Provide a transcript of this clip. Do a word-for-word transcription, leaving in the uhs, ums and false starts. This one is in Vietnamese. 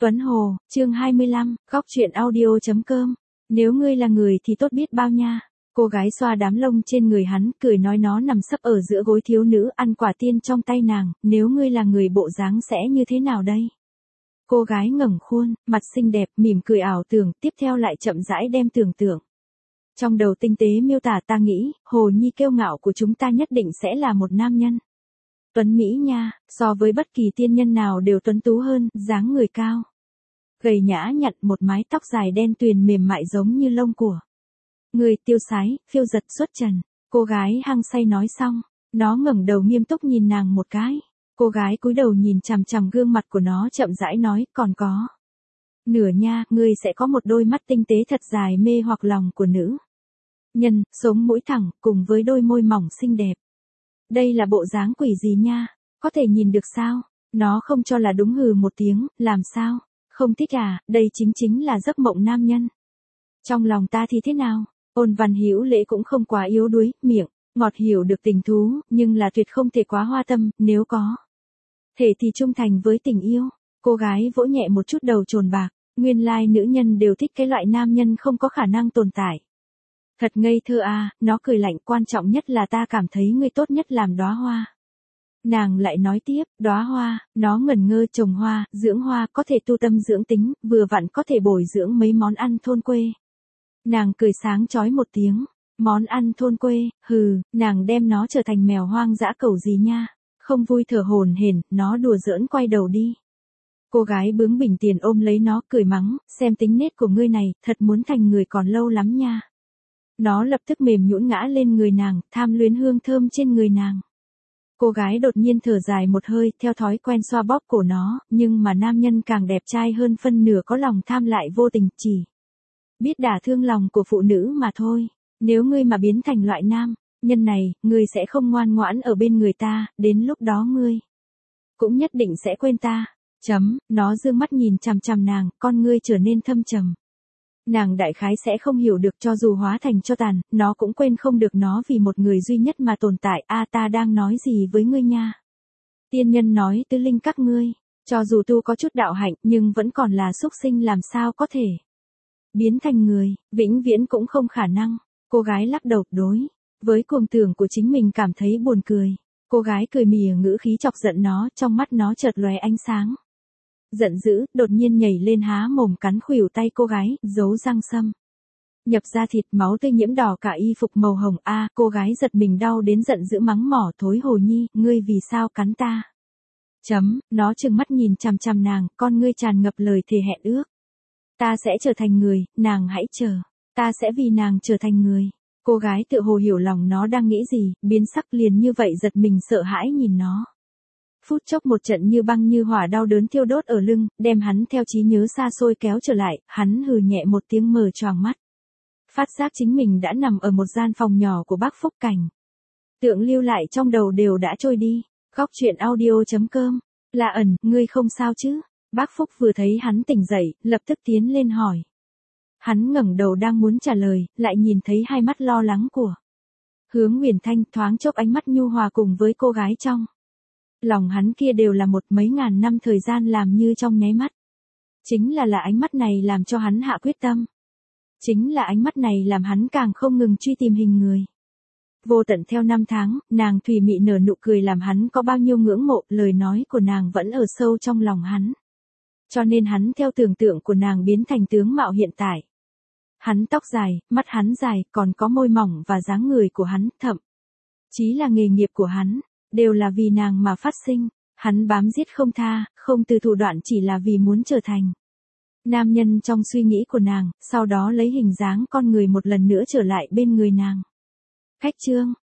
Tuấn Hồ, chương hai mươi lăm, góc truyện audio.com. Nếu ngươi là người thì tốt biết bao nha. Cô gái xoa đám lông trên người hắn, cười nói nó nằm sấp ở giữa gối thiếu nữ ăn quả tiên trong tay nàng, nếu ngươi là người bộ dáng sẽ như thế nào đây? Cô gái ngẩng khuôn, mặt xinh đẹp, mỉm cười ảo tưởng, tiếp theo lại chậm rãi đem tưởng tượng. Trong đầu tinh tế miêu tả ta nghĩ, Hồ Nhi kiêu ngạo của chúng ta nhất định sẽ là một nam nhân. Tuấn Mỹ nha, so với bất kỳ tiên nhân nào đều tuấn tú hơn, dáng người cao. Gầy nhã nhặn, một mái tóc dài đen tuyền mềm mại giống như lông của người tiêu sái, phiêu giật xuất trần. Cô gái hăng say nói xong, nó ngẩng đầu nghiêm túc nhìn nàng một cái. Cô gái cúi đầu nhìn chằm chằm gương mặt của nó chậm rãi nói, còn có. Nửa nha, ngươi sẽ có một đôi mắt tinh tế thật dài mê hoặc lòng của nữ nhân, sống mũi thẳng, cùng với đôi môi mỏng xinh đẹp. Đây là bộ dáng quỷ gì nha, có thể nhìn được sao? Nó không cho là đúng, hừ một tiếng, làm sao? Không thích à, đây chính chính là giấc mộng nam nhân. Trong lòng ta thì thế nào? Ôn Văn Hữu Lễ cũng không quá yếu đuối, miệng ngọt hiểu được tình thú, nhưng là tuyệt không thể quá hoa tâm, nếu có thể thì trung thành với tình yêu. Cô gái vỗ nhẹ một chút đầu trồn bạc, nguyên lai nữ nhân đều thích cái loại nam nhân không có khả năng tồn tại. Thật ngây thơ à, nó cười lạnh, quan trọng nhất là ta cảm thấy ngươi tốt nhất làm đóa hoa. Nàng lại nói tiếp, đóa hoa, nó ngẩn ngơ, trồng hoa, dưỡng hoa, có thể tu tâm dưỡng tính, vừa vặn có thể bồi dưỡng mấy món ăn thôn quê. Nàng cười sáng chói một tiếng, món ăn thôn quê, hừ, nàng đem nó trở thành mèo hoang dã cẩu gì nha, không vui thở hổn hển, nó đùa giỡn quay đầu đi. Cô gái bướng bỉnh tiền ôm lấy nó cười mắng, xem tính nết của ngươi này, thật muốn thành người còn lâu lắm nha. Nó lập tức mềm nhũn ngã lên người nàng, tham luyến hương thơm trên người nàng. Cô gái đột nhiên thở dài một hơi, theo thói quen xoa bóp cổ nó, nhưng mà nam nhân càng đẹp trai hơn phân nửa có lòng tham lại vô tình, chỉ biết đả thương lòng của phụ nữ mà thôi. Nếu ngươi mà biến thành loại nam nhân này, ngươi sẽ không ngoan ngoãn ở bên người ta, đến lúc đó ngươi cũng nhất định sẽ quên ta. Chấm, nó dương mắt nhìn chằm chằm nàng, con ngươi trở nên thâm trầm. Nàng đại khái sẽ không hiểu được, cho dù hóa thành cho tàn, nó cũng quên không được nó vì một người duy nhất mà tồn tại. A ta đang nói gì với ngươi nha? Tiên nhân nói tứ linh các ngươi, cho dù tu có chút đạo hạnh nhưng vẫn còn là súc sinh, làm sao có thể biến thành người, vĩnh viễn cũng không khả năng. Cô gái lắc đầu, đối với cuồng tưởng của chính mình cảm thấy buồn cười. Cô gái cười mỉa ngữ khí chọc giận nó, trong mắt nó chợt lóe ánh sáng giận dữ, đột nhiên nhảy lên há mồm cắn khuỷu tay cô gái, giấu răng sâm nhập ra thịt, máu tươi nhiễm đỏ cả y phục màu hồng. A, cô gái giật mình đau đến giận dữ mắng mỏ, thối Hồ Nhi, ngươi vì sao cắn ta? Chấm, nó trừng mắt nhìn chằm chằm nàng, con ngươi tràn ngập lời thề hẹn ước. Ta sẽ trở thành người, nàng hãy chờ, ta sẽ vì nàng trở thành người. Cô gái tự hồ hiểu lòng nó đang nghĩ gì, biến sắc liền như vậy giật mình sợ hãi nhìn nó. Phút chốc một trận như băng như hỏa đau đớn thiêu đốt ở lưng, đem hắn theo trí nhớ xa xôi kéo trở lại, hắn hừ nhẹ một tiếng mở choàng mắt. Phát giác chính mình đã nằm ở một gian phòng nhỏ của bác Phúc Cảnh. Tượng lưu lại trong đầu đều đã trôi đi. Góc truyện audio.com. Là ẩn, ngươi không sao chứ? Bác Phúc vừa thấy hắn tỉnh dậy, lập tức tiến lên hỏi. Hắn ngẩng đầu đang muốn trả lời, lại nhìn thấy hai mắt lo lắng của Hướng Huyền Thanh, thoáng chốc ánh mắt nhu hòa cùng với cô gái trong lòng hắn kia đều là một mấy ngàn năm thời gian làm như trong nháy mắt. Chính là là ánh mắt này làm cho hắn hạ quyết tâm. Chính là ánh mắt này làm hắn càng không ngừng truy tìm hình người. Vô tận theo năm tháng, nàng thùy mị nở nụ cười làm hắn có bao nhiêu ngưỡng mộ, lời nói của nàng vẫn ở sâu trong lòng hắn. Cho nên hắn theo tưởng tượng của nàng biến thành tướng mạo hiện tại. Hắn tóc dài, mắt hắn dài, còn có môi mỏng và dáng người của hắn, thậm chí là nghề nghiệp của hắn, đều là vì nàng mà phát sinh. Hắn bám giết không tha, không từ thủ đoạn, chỉ là vì muốn trở thành nam nhân trong suy nghĩ của nàng, sau đó lấy hình dáng con người một lần nữa trở lại bên người nàng. Khách chương